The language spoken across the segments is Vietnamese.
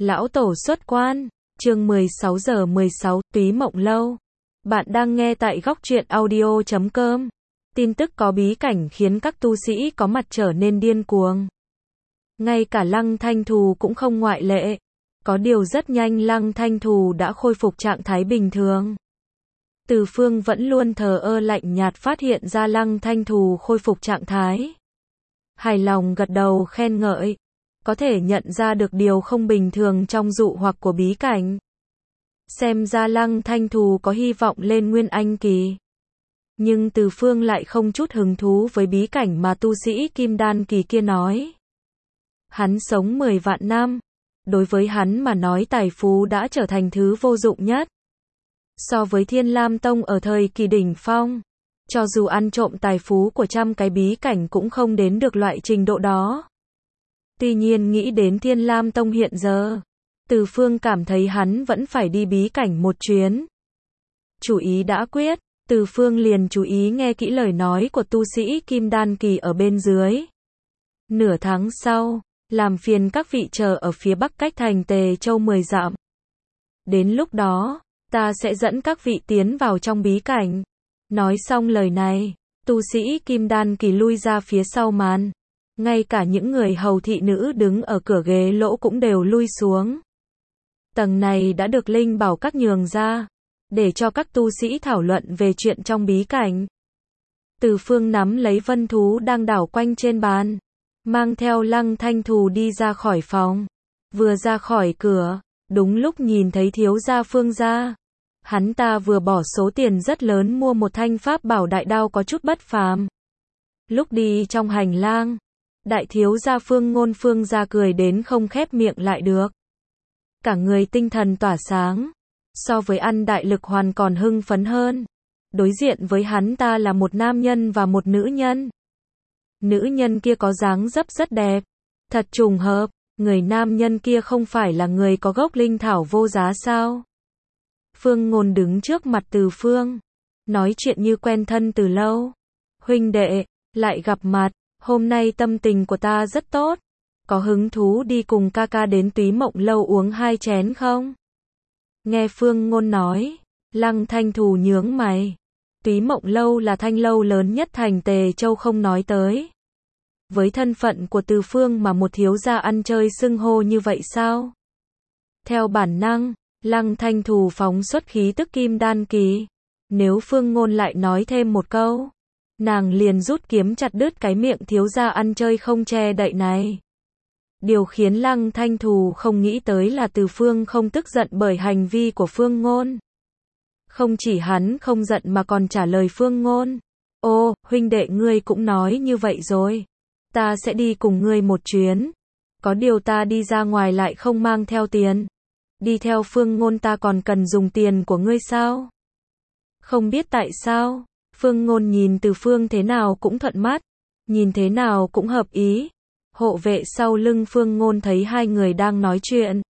Lão Tổ xuất quan, chương 16:16, Túy Mộng Lâu. Bạn đang nghe tại góc truyện audio.com. Tin tức có bí cảnh khiến các tu sĩ có mặt trở nên điên cuồng. Ngay cả Lăng Thanh Thù cũng không ngoại lệ. Có điều rất nhanh Lăng Thanh Thù đã khôi phục trạng thái bình thường. Từ Phương vẫn luôn thờ ơ lạnh nhạt phát hiện ra Lăng Thanh Thù khôi phục trạng thái. Hài lòng gật đầu khen ngợi. Có thể nhận ra được điều không bình thường trong dụ hoặc của bí cảnh. Xem ra Lăng Thanh Thù có hy vọng lên Nguyên Anh kỳ. Nhưng Từ Phương lại không chút hứng thú với bí cảnh mà tu sĩ Kim Đan kỳ kia nói. Hắn sống 10 vạn năm. Đối với hắn mà nói tài phú đã trở thành thứ vô dụng nhất. So với Thiên Lam Tông ở thời kỳ đỉnh phong, cho dù ăn trộm tài phú của trăm cái bí cảnh cũng không đến được loại trình độ đó. Tuy nhiên nghĩ đến Thiên Lam Tông hiện giờ, Từ Phương cảm thấy hắn vẫn phải đi bí cảnh một chuyến. Chủ ý đã quyết, Từ Phương liền chú ý nghe kỹ lời nói của tu sĩ Kim Đan kỳ ở bên dưới. Nửa tháng sau, làm phiền các vị chờ ở phía bắc cách thành Tề Châu 10 dặm. Đến lúc đó, ta sẽ dẫn các vị tiến vào trong bí cảnh. Nói xong lời này, tu sĩ Kim Đan kỳ lui ra phía sau màn. Ngay cả những người hầu thị nữ đứng ở cửa ghế lỗ cũng đều lui xuống. Tầng này đã được Linh Bảo Các nhường ra, để cho các tu sĩ thảo luận về chuyện trong bí cảnh. Từ Phương nắm lấy vân thú đang đảo quanh trên bàn, mang theo Lăng Thanh Thù đi ra khỏi phòng. Vừa ra khỏi cửa, đúng lúc nhìn thấy thiếu gia Phương gia. Hắn ta vừa bỏ số tiền rất lớn mua một thanh pháp bảo đại đao có chút bất phàm. Lúc đi trong hành lang, đại thiếu gia Phương Ngôn Phương gia cười đến không khép miệng lại được. Cả người tinh thần tỏa sáng, so với ăn đại lực hoàn còn hưng phấn hơn. Đối diện với hắn ta là một nam nhân và một nữ nhân. Nữ nhân kia có dáng dấp rất đẹp. Thật trùng hợp, người nam nhân kia không phải là người có gốc linh thảo vô giá sao? Phương Ngôn đứng trước mặt Từ Phương, nói chuyện như quen thân từ lâu. Huynh đệ, lại gặp mặt, hôm nay tâm tình của ta rất tốt. Có hứng thú đi cùng ca ca đến Túy Mộng Lâu uống 2 chén không? Nghe Phương Ngôn nói, Lăng Thanh Thù nhướng mày. Túy Mộng Lâu là thanh lâu lớn nhất thành Tề Châu không nói tới. Với thân phận của Từ Phương mà một thiếu gia ăn chơi xưng hô như vậy sao? Theo bản năng, Lăng Thanh Thù phóng xuất khí tức Kim Đan kỳ. Nếu Phương Ngôn lại nói thêm một câu, nàng liền rút kiếm chặt đứt cái miệng thiếu gia ăn chơi không che đậy này. Điều khiến Lăng Thanh Thù không nghĩ tới là Từ Phương không tức giận bởi hành vi của Phương Ngôn. Không chỉ hắn không giận mà còn trả lời Phương Ngôn. Ô, huynh đệ ngươi cũng nói như vậy rồi. Ta sẽ đi cùng ngươi một chuyến. Có điều ta đi ra ngoài lại không mang theo tiền. Đi theo Phương Ngôn ta còn cần dùng tiền của ngươi sao? Không biết tại sao, Phương Ngôn nhìn Từ Phương thế nào cũng thuận mắt, nhìn thế nào cũng hợp ý. Hộ vệ sau lưng Phương Ngôn thấy hai người đang nói chuyện.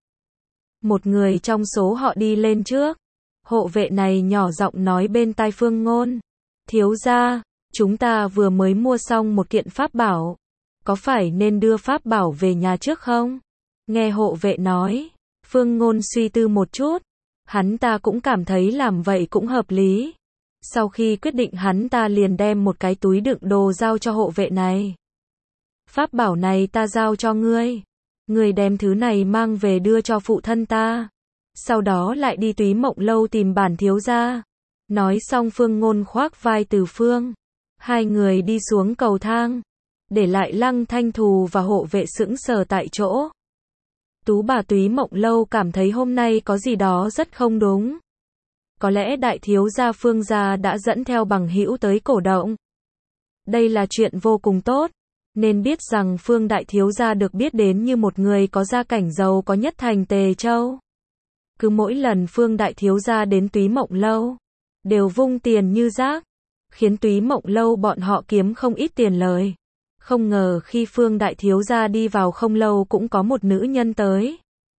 Một người trong số họ đi lên trước. Hộ vệ này nhỏ giọng nói bên tai Phương Ngôn. Thiếu gia, chúng ta vừa mới mua xong một kiện pháp bảo. Có phải nên đưa pháp bảo về nhà trước không? Nghe hộ vệ nói, Phương Ngôn suy tư một chút. Hắn ta cũng cảm thấy làm vậy cũng hợp lý. Sau khi quyết định hắn ta liền đem một cái túi đựng đồ giao cho hộ vệ này. Pháp bảo này ta giao cho ngươi. Ngươi đem thứ này mang về đưa cho phụ thân ta. Sau đó lại đi Túy Mộng Lâu tìm bản thiếu gia. Nói xong Phương Ngôn khoác vai Từ Phương. Hai người đi xuống cầu thang. Để lại Lăng Thanh Thù và hộ vệ sững sờ tại chỗ. Tú bà Túy Mộng Lâu cảm thấy hôm nay có gì đó rất không đúng. Có lẽ đại thiếu gia Phương gia đã dẫn theo bằng hữu tới cổ động. Đây là chuyện vô cùng tốt. Nên biết rằng Phương đại thiếu gia được biết đến như một người có gia cảnh giàu có nhất thành Tề Châu. Cứ mỗi lần Phương đại thiếu gia đến Túy Mộng Lâu, đều vung tiền như rác, khiến Túy Mộng Lâu bọn họ kiếm không ít tiền lời. Không ngờ khi Phương đại thiếu gia đi vào không lâu cũng có một nữ nhân tới.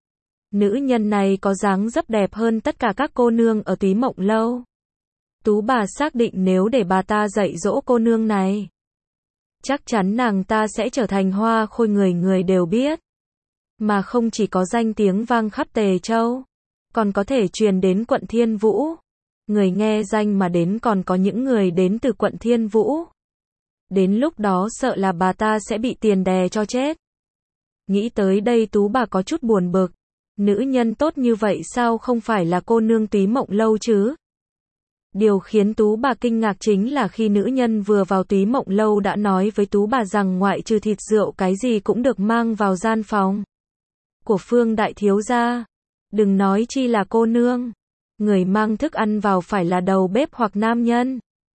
Nữ nhân này có dáng dấp đẹp hơn tất cả các cô nương ở Túy Mộng Lâu. Tú bà xác định nếu để bà ta dạy dỗ cô nương này, chắc chắn nàng ta sẽ trở thành hoa khôi người người đều biết. mà không chỉ có danh tiếng vang khắp Tề Châu, còn có thể truyền đến quận Thiên Vũ. Người nghe danh mà đến còn có những người đến từ quận Thiên Vũ. Đến lúc đó sợ là bà ta sẽ bị tiền đè cho chết. Nghĩ tới đây Tú bà có chút buồn bực. Nữ nhân tốt như vậy sao không phải là cô nương Túy Mộng Lâu chứ? Điều khiến Tú bà kinh ngạc chính là khi nữ nhân vừa vào Túy Mộng Lâu đã nói với Tú bà rằng ngoại trừ thịt rượu cái gì cũng được mang vào gian phòng của Phương đại thiếu gia. Đừng nói chi là cô nương. Người mang thức ăn vào phải là đầu bếp hoặc nam nhân.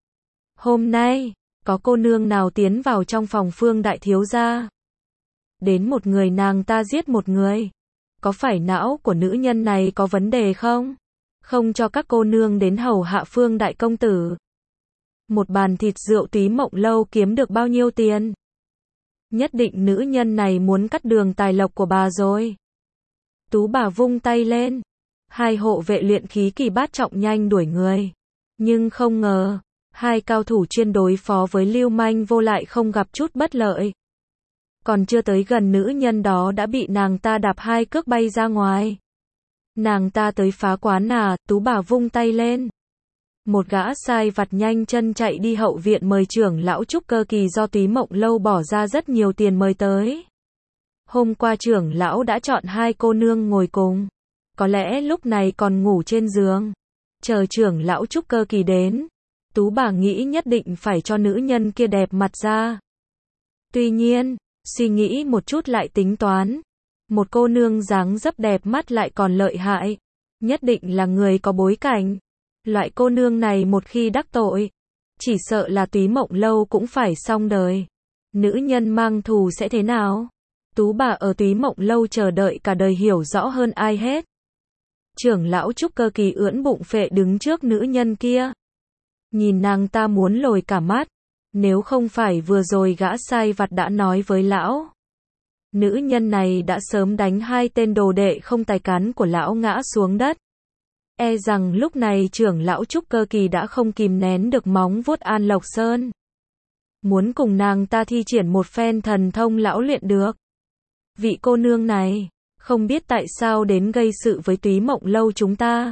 Hôm nay, có cô nương nào tiến vào trong phòng Phương đại thiếu gia? Đến một người nàng ta giết một người. Có phải não của nữ nhân này có vấn đề không? Không cho các cô nương đến hầu hạ Phương đại công tử. Một bàn thịt rượu Túy Mộng Lâu kiếm được bao nhiêu tiền? Nhất định nữ nhân này muốn cắt đường tài lộc của bà rồi. Tú bà vung tay lên. Hai hộ vệ luyện khí kỳ bát trọng nhanh đuổi người. Nhưng không ngờ, hai cao thủ chuyên đối phó với lưu manh vô lại không gặp chút bất lợi. Còn chưa tới gần nữ nhân đó đã bị nàng ta đạp hai cước bay ra ngoài. Nàng ta tới phá quán à, Tú bà vung tay lên. Một gã sai vặt nhanh chân chạy đi hậu viện mời trưởng lão trúc cơ kỳ do Túy Mộng Lâu bỏ ra rất nhiều tiền mời tới. Hôm qua trưởng lão đã chọn hai cô nương ngồi cùng. Có lẽ lúc này còn ngủ trên giường. Chờ trưởng lão trúc cơ kỳ đến. Tú bà nghĩ nhất định phải cho nữ nhân kia đẹp mặt ra. Tuy nhiên, suy nghĩ một chút lại tính toán. Một cô nương dáng dấp đẹp mắt lại còn lợi hại. Nhất định là người có bối cảnh. Loại cô nương này một khi đắc tội, chỉ sợ là Túy Mộng Lâu cũng phải xong đời. Nữ nhân mang thù sẽ thế nào? Tú bà ở Túy Mộng Lâu chờ đợi cả đời hiểu rõ hơn ai hết. Trưởng lão trúc cơ kỳ ưỡn bụng phệ đứng trước nữ nhân kia. Nhìn nàng ta muốn lồi cả mắt. Nếu không phải vừa rồi gã sai vặt đã nói với lão, nữ nhân này đã sớm đánh hai tên đồ đệ không tài cán của lão ngã xuống đất. E rằng lúc này trưởng lão trúc cơ kỳ đã không kìm nén được móng vuốt An Lộc Sơn. Muốn cùng nàng ta thi triển một phen thần thông lão luyện được. Vị cô nương này, không biết tại sao đến gây sự với Túy Mộng Lâu chúng ta.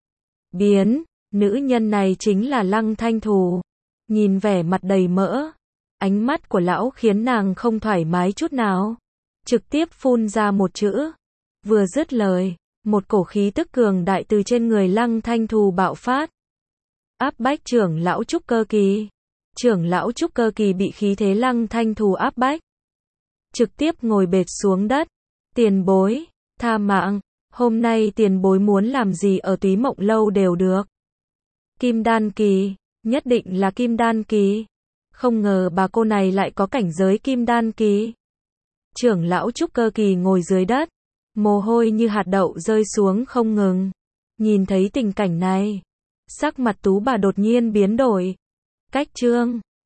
Biến, nữ nhân này chính là Lăng Thanh Thù. Nhìn vẻ mặt đầy mỡ, ánh mắt của lão khiến nàng không thoải mái chút nào. Trực tiếp phun ra một chữ. Vừa dứt lời, một cổ khí tức cường đại từ trên người Lăng Thanh Thù bạo phát. Áp bách trưởng lão trúc cơ kỳ. Trưởng lão trúc cơ kỳ bị khí thế Lăng Thanh Thù áp bách. Trực tiếp ngồi bệt xuống đất. Tiền bối, tha mạng, hôm nay tiền bối muốn làm gì ở Túy Mộng Lâu đều được. Kim đan kỳ, nhất định là kim đan kỳ. Không ngờ bà cô này lại có cảnh giới kim đan kỳ. Trưởng lão trúc cơ kỳ ngồi dưới đất, mồ hôi như hạt đậu rơi xuống không ngừng. Nhìn thấy tình cảnh này, sắc mặt Tú bà đột nhiên biến đổi. Cách chương